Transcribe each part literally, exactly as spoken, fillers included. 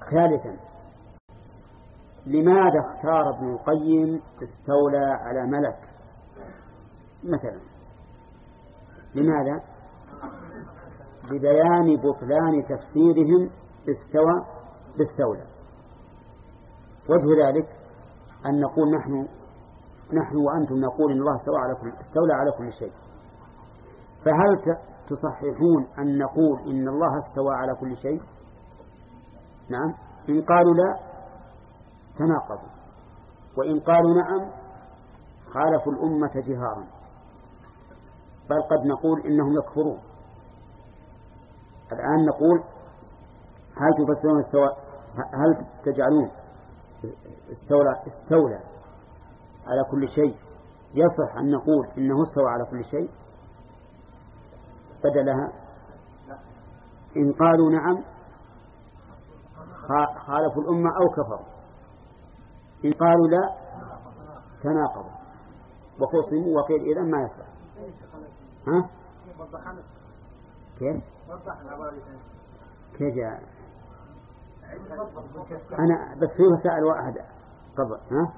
ثالثا، لماذا اختار ابن القيم استولى على ملك مثلا؟ لماذا؟ لبيان بطلان تفسيرهم استوى باستولى. وجه ذلك أن نقول نحن نحن وأنتم نقول إن الله استوى على كل استولى على كل شيء، فهل تصححون أن نقول إن الله استوى على كل شيء؟ نعم. إن قالوا لا تناقضوا، وإن قالوا نعم خالفوا الأمة جهارا، بل قد نقول إنهم يكفرون. الآن نقول هل تفسرون استوى، هل تجعلون استولى استولى على كل شيء يصح أن نقول إنه استوى على كل شيء بدلها؟ إن قالوا نعم خالفوا الأمة أو كفروا، إن قالوا لا تناقضوا وخصموا وقيل إذن ما يصح. ها؟ كيف؟ كيف يا أنا بس في مسائل واحد قبل. ها؟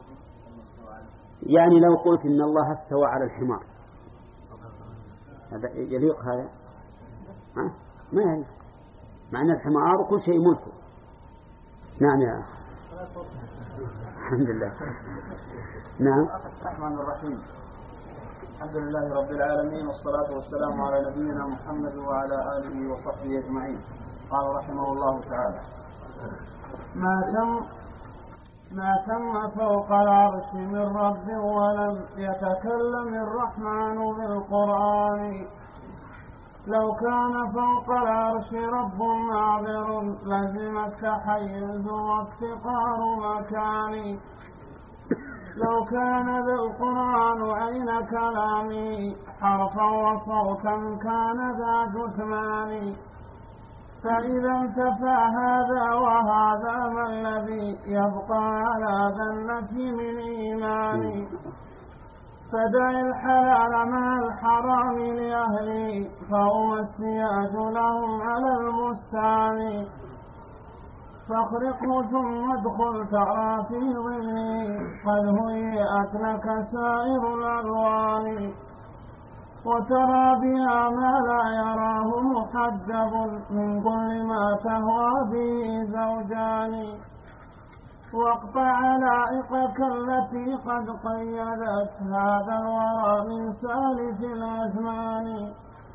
يعني لو قلت إن الله استوى على الحمار هذا يليق هذا؟ ها؟ ما يليق، مع أن الحمار كل شيء ملكه. نعم يا أخي. الحمد لله. نعم. الرحمن الرحيم. الحمد لله رب العالمين، والصلاة والسلام على نبينا محمد وعلى آله وصحبه أجمعين. قال رحمه الله تعالى: ما تم ما تم فوق العرش من رب ولم يتكلم الرحمن بالقرآن. لو كان فوق العرش رب ناظر لزم التحيز وافتقار مكان. لو كان ذا القرآن عين كلامي حرفا وصوتا كان ذا جثمان. فإذا انتفى هذا وهذا ما الذي يبقى على ذا النفي من إيمان. فدع الحلال مع الحرام لأهلي فهم السياج لهم على البستان. فاخرقه ثم ادخل ترى في ظله قد هيئت لك سائر الألوان. وترى بها ما لا يراه محجب من كل ما تهوى به زوجان. واقطع علائقك التي قد قيدت هذا الورى من سالف الأزمان.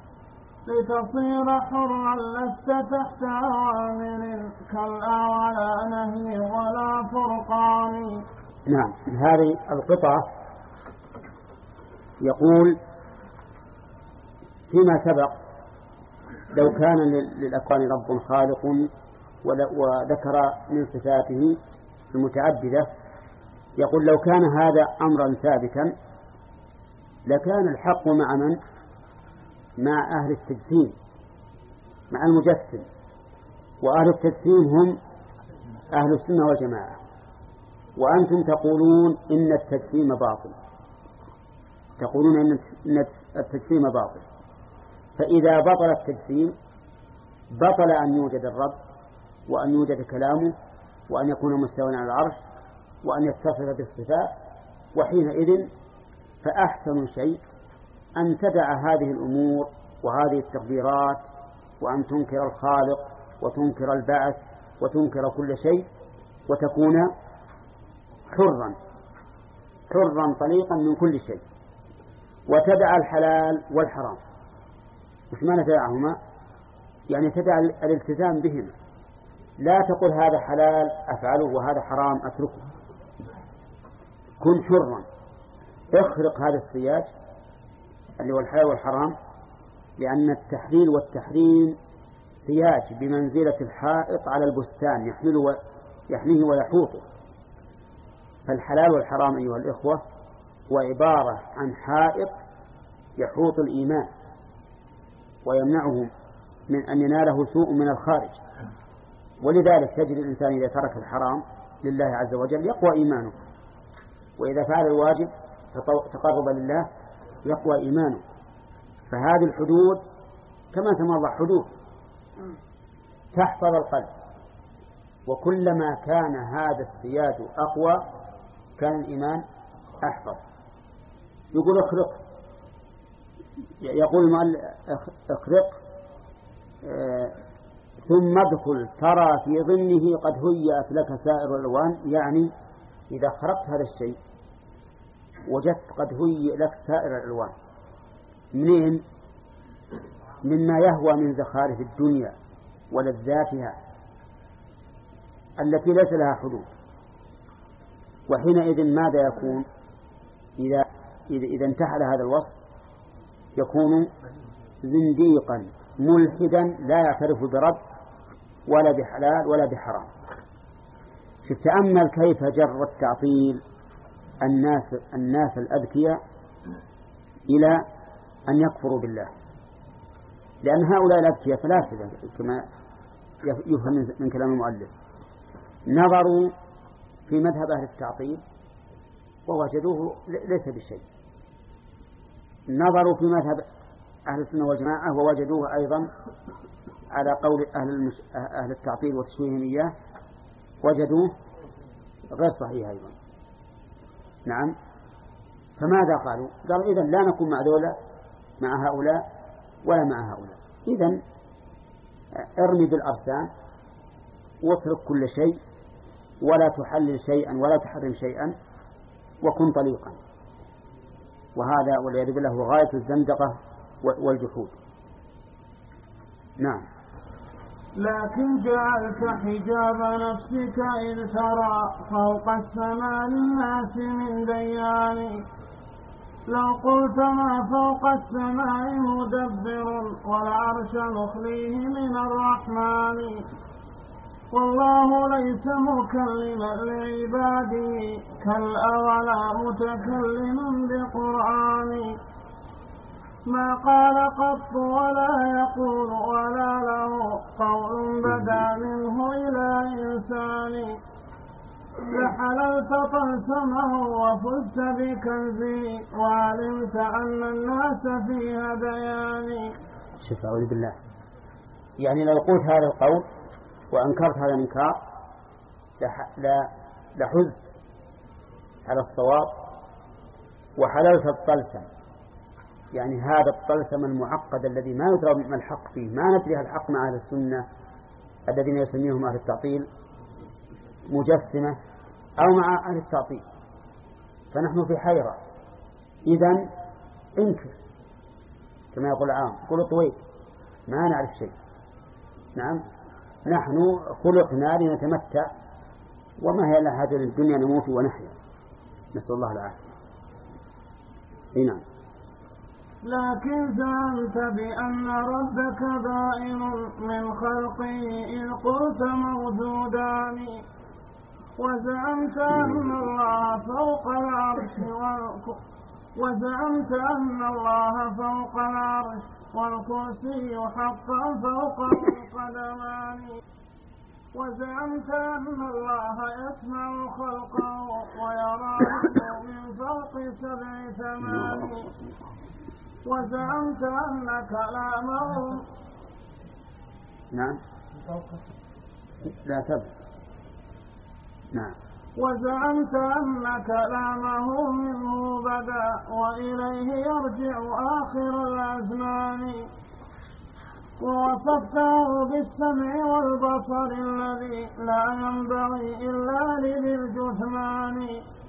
لتصير حرا لست تحت أوامر كلا ولا نهي ولا فرقان. نعم. هذه القطعة يقول فيما سبق: لو كان للأكوان رب خالق وذكر من صفاته المتعددة، يقول لو كان هذا أمرا ثابتا لكان الحق مع من؟ مع أهل التجسيم، مع المجسم. وأهل التجسيم هم أهل السنة والجماعة، وأنتم تقولون إن التجسيم باطل، تقولون إن التجسيم باطل. فإذا بطل التجسيم بطل أن يوجد الرب، وأن يوجد كلامه، وأن يكون مستوى على العرش، وأن يتصف بالصفات. وحينئذ فأحسن شيء أن تدع هذه الأمور وهذه التقديرات، وأن تنكر الخالق وتنكر البعث وتنكر كل شيء، وتكون حرا حرا طليقا من كل شيء، وتدع الحلال والحرام. مش معنى تدعهما؟ يعني تدع الالتزام بهما، لا تقول هذا حلال أفعله وهذا حرام أتركه. كن حرا، اخرق هذا السياج اللي هو الحلال والحرام، لأن التحليل والتحريم سياج بمنزلة الحائط على البستان يحمله يحميه ويحوطه. فالحلال والحرام أيها الإخوة هو عبارة عن حائط يحوط الإيمان ويمنعه من أن يناله سوء من الخارج. ولذلك تجد الإنسان إذا ترك الحرام لله عز وجل يقوى إيمانه، وإذا فعل الواجب تقرب لله يقوى إيمانه. فهذه الحدود كما سمى الله حدود تحفظ القلب، وكلما كان هذا السياد أقوى كان الإيمان أحفظ. يقول اخرق، يقول المؤلف اخرق اه ثم ادخل ترى في ظنه قد هيأت لك سائر الألوان، يعني إذا خرقت هذا الشيء وجدت قد هيئ لك سائر الألوان. منين؟ مما يهوى من زخارف الدنيا ولذاتها التي ليس لها حدود. وحينئذ ماذا يكون؟ إذا, إذا, إذا انتحل هذا الوصف يكون زنديقا ملحدا لا يعترف برب ولا بحلال ولا بحرام. شوف تأمل كيف جر التعطيل الناس, الناس الأذكياء إلى أن يكفروا بالله، لأن هؤلاء الأذكياء فلاسفة كما يفهم من كلام المؤلف، نظروا في مذهب أهل التعطيل ووجدوه ليس بشيء، نظروا في مذهب أهل السنة والجماعة ووجدوه أيضا على قول أهل, المش... أهل التعطيل وتشويههم إياه وجدوه غير صحيح أيضا. نعم. فماذا قالوا؟ قالوا إذن لا نكون مع دولة مع هؤلاء ولا مع هؤلاء، إذن ارمي بالأرسام واترك كل شيء ولا تحلل شيئا ولا تحرم شيئا وكن طليقا. وهذا والعياذ بالله هو غاية الزندقة والجحود. نعم. لكن جعلت حجاب نفسك إذ ترى فوق السماء للناس من ديان، لو قلت ما فوق السماء مدبر والعرش مخليه من الرحمن، والله ليس مكلما لعباده كالأولى متكلما بقرآن، ما قال قط ولا يقول ولا له قول بدا منه إلى إنسان، لحللت طلسمه وفزت بكنزه وعلمت أن الناس في هذيان. شوف أعوذ بالله، يعني لو قلت هذا القول وأنكرت هذا الإنكار لحزت على الصواب وحللت الطلسم، يعني هذا الطلسم المعقد الذي ما يدرى ما الحق فيه، ما ندري الحق مع أهل السنة الذين يسميهم أهل التعطيل مجسمة أو مع أهل التعطيل، فنحن في حيرة. إذن انكر كما يقول العام، قل طويل ما نعرف شيء. نعم، نحن خلقنا لنتمتع وما هي إلا هذه الدنيا نموت ونحيا، نسأل الله العافية. نعم. لكن زعمت بأن ربك بائن من خلقه إن قلت موجودان، وزعمت أن الله فوق العرش وزعمت أن الله فوق العرش والكرسي حقا فوق القدمان، وزعمت أن الله يسمع خلقه ويراه من فوق سبع ثمان، وزعمت أن كلامه نعم لا سبب نعم وزعمت أن كلامه منه بدأ وإليه يرجع آخر الأزمان، ووصفته بالسمع والبصر الذي لا ينبغي إلا لذي الجثمان،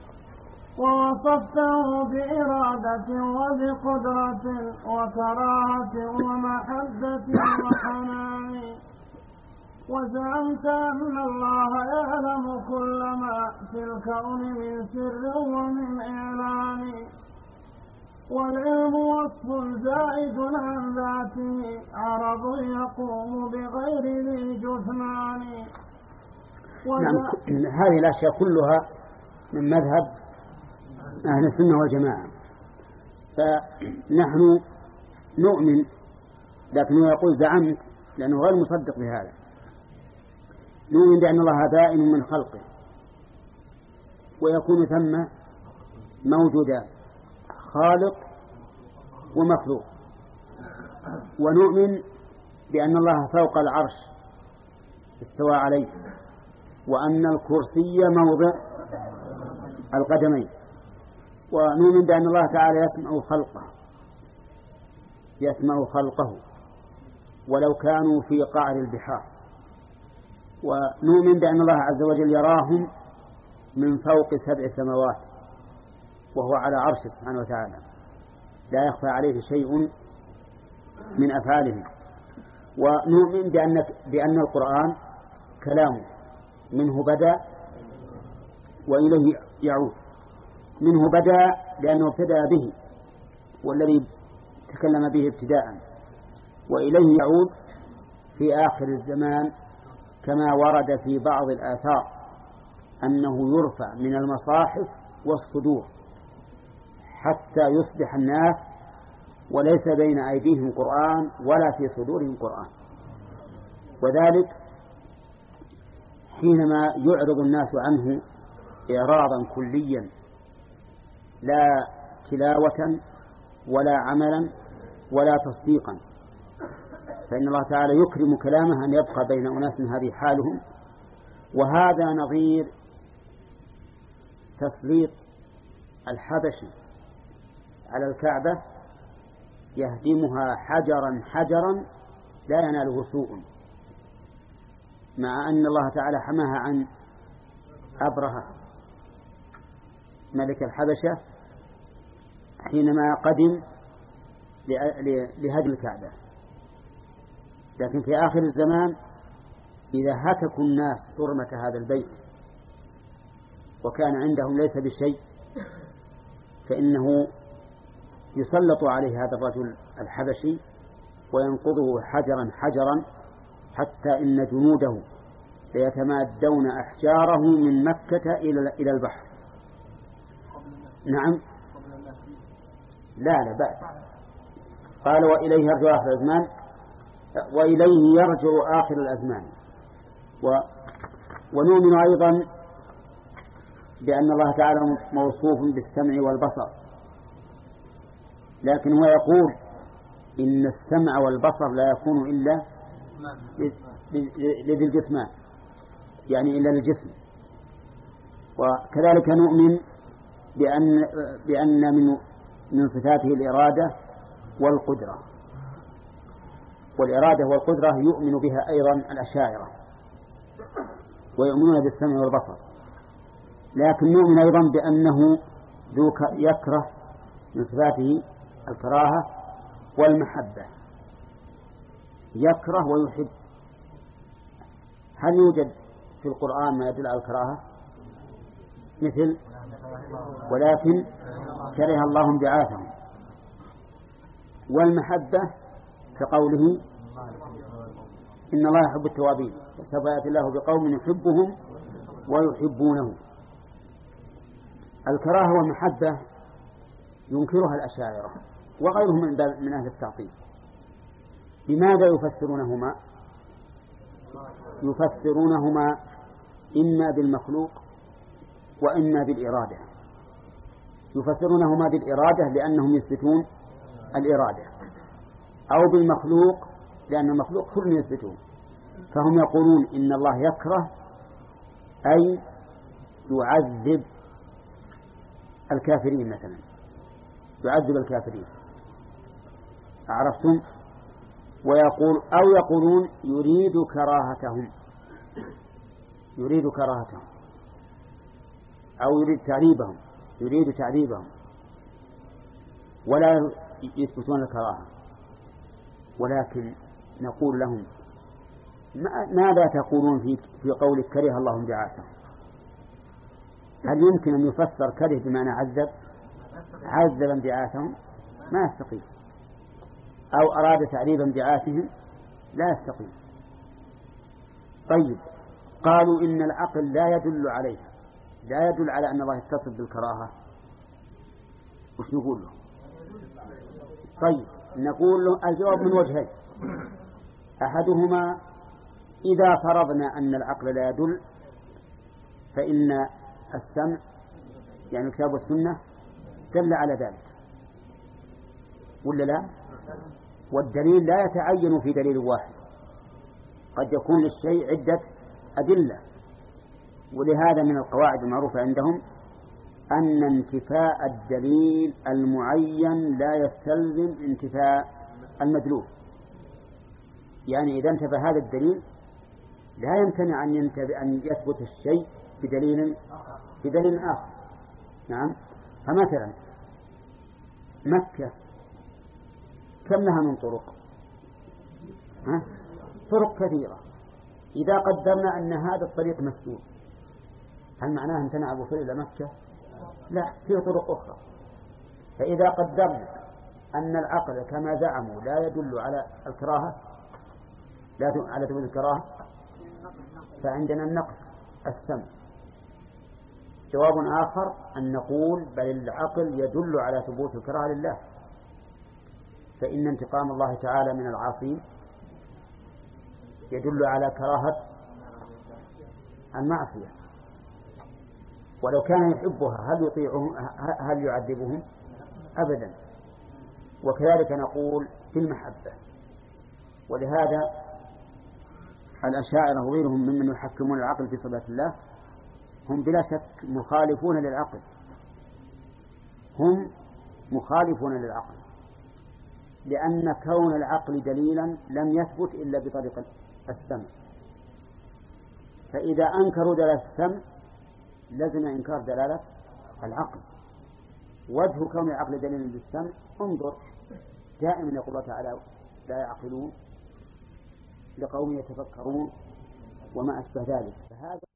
ووصفته بإرادة وبقدرة وكراهة ومحبة وحنان، وزعمت أن الله يعلم كل ما في الكون من سر ومن إعلان، والعلم وصف زائد عن ذاته عرض يقوم بغير ذي جثمان. نعم، هذه الأشياء كلها من مذهب أهل السنة والجماعة، فنحن نؤمن، لكنه يقول زعمت لأنه غير مصدق بهذا، نؤمن بأن الله بائن من خلقه ويكون ثم موجودا خالق ومخلوق، ونؤمن بأن الله فوق العرش استوى عليه وأن الكرسي موضع القدمين، ونؤمن بأن الله تعالى يسمع خلقه يسمع خلقه ولو كانوا في قعر البحار، ونؤمن بأن الله عز وجل يراهم من فوق سبع سماوات وهو على عرشه سبحانه وتعالى، لا يخفى عليه شيء من أفعالهم. ونؤمن بأن, بأن القرآن كلامه منه بدأ وإليه يعود. منه بدأ لأنه ابتدأ به والذي تكلم به ابتداء، وإليه يعود في آخر الزمان كما ورد في بعض الآثار أنه يرفع من المصاحف والصدور حتى يصبح الناس وليس بين أيديهم قرآن ولا في صدورهم قرآن. وذلك حينما يعرض الناس عنه إعراضا كليا لا تلاوة ولا عملا ولا تصديقا، فإن الله تعالى يكرم كلامه أن يبقى بين أناس هذه حالهم. وهذا نظير تسليط الحبشي على الكعبة يهدمها حجرا حجرا لا يناله سوء، مع أن الله تعالى حماها عن أبرهة ملك الحبشة حينما قدم لهدم الكعبة. لكن في آخر الزمان إذا هتكوا الناس حرمة هذا البيت وكان عندهم ليس بشيء فإنه يسلط عليه هذا الرجل الحبشي وينقضه حجرا حجرا حتى إن جنوده ليتمادون أحجاره من مكة إلى البحر. نعم لا لا بعد قال وإليه يرجع آخر الأزمان وإليه يرجع آخر الأزمان. و ونؤمن أيضا بأن الله تعالى موصوف بالسمع والبصر، لكن هو يقول إن السمع والبصر لا يكون إلا لذي الجسمان، يعني إلا للجسم. وكذلك نؤمن بأن, بأن من, من صفاته الإرادة والقدرة، والإرادة والقدرة يؤمن بها أيضا الأشاعرة ويؤمنون بالسمع والبصر. لكن نؤمن أيضا بأنه ذو يكره من صفاته الكراهة والمحبة، يكره ويحب. هل يوجد في القرآن ما يدل على الكراهة؟ مثل ولكن كره الله انبعاثهم. والمحبة كقوله إن الله يحب التوابين وسوف يأتي الله بقوم يحبهم ويحبونه. الكراهة والمحبة ينكرها الأشاعرة وغيرهم من أهل التعطيل. بماذا يفسرونهما؟ يفسرونهما إما بالمخلوق وإما بالإرادة. يفسرونهما بالإرادة لأنهم يثبتون الإرادة، أو بالمخلوق لأن المخلوق كل يثبتون. فهم يقولون إن الله يكره أي يعذب الكافرين مثلا، يعذب الكافرين، عرفتم؟ ويقول أو يقولون يريد كراهتهم، يريد كراهتهم أو يريد تعذيبهم، يريد تعذيبهم، ولا يثبتون الكراهة. ولكن نقول لهم ماذا تقولون في في قول كره الله انبعاثهم؟ هل يمكن أن يفسر كره بمعنى عذب؟ عذب انبعاثهم ما يستقيم. أو أراد تعذيب انبعاثهم لا يستقيم. طيب قالوا إن العقل لا يدل عليها، لا يدل على أن الله يتصف بالكراهة، وش نقول له؟ طيب نقول له الجواب من وجهين. أحدهما إذا فرضنا أن العقل لا يدل فإن السمع يعني الكتاب والسنة دل على ذلك ولا لا؟ والدليل لا يتعين في دليل واحد، قد يكون للشيء عدة أدلة، ولهذا من القواعد المعروفة عندهم أن انتفاء الدليل المعين لا يستلزم انتفاء المدلول. يعني إذا انتفى هذا الدليل لا يمتنع أن أن يثبت الشيء بدليل بدليل آخر. نعم. فمثلا مكة كم لها من طرق؟ ها؟ طرق كثيرة. إذا قدرنا أن هذا الطريق مسدود هل معناه امتنع الوصول إلى مكة؟ لا، فيه طرق أخرى. فإذا قدرنا أن العقل كما زعموا لا يدل على الكراهة لا على ثبوت الكراهة، فعندنا النقل السمع. جواب آخر أن نقول بل العقل يدل على ثبوت الكراهة لله، فإن انتقام الله تعالى من العاصين يدل على كراهة المعصية، ولو كان يحبها هل يطيعهم هل يعذبهم؟ أبدا. وكذلك نقول في المحبة. ولهذا الأشاعرة وغيرهم ممن يحكمون العقل في صفات الله هم بلا شك مخالفون للعقل، هم مخالفون للعقل، لأن كون العقل دليلا لم يثبت إلا بطريقة السمع. فإذا أنكروا دلالة السمع لازم إنكار دلالة العقل. وجه كون العقل دليلا بالسمع انظر دائما يقول الله تعالى لا يعقلون لقوم يتفكرون وما أشبه ذلك. فهذا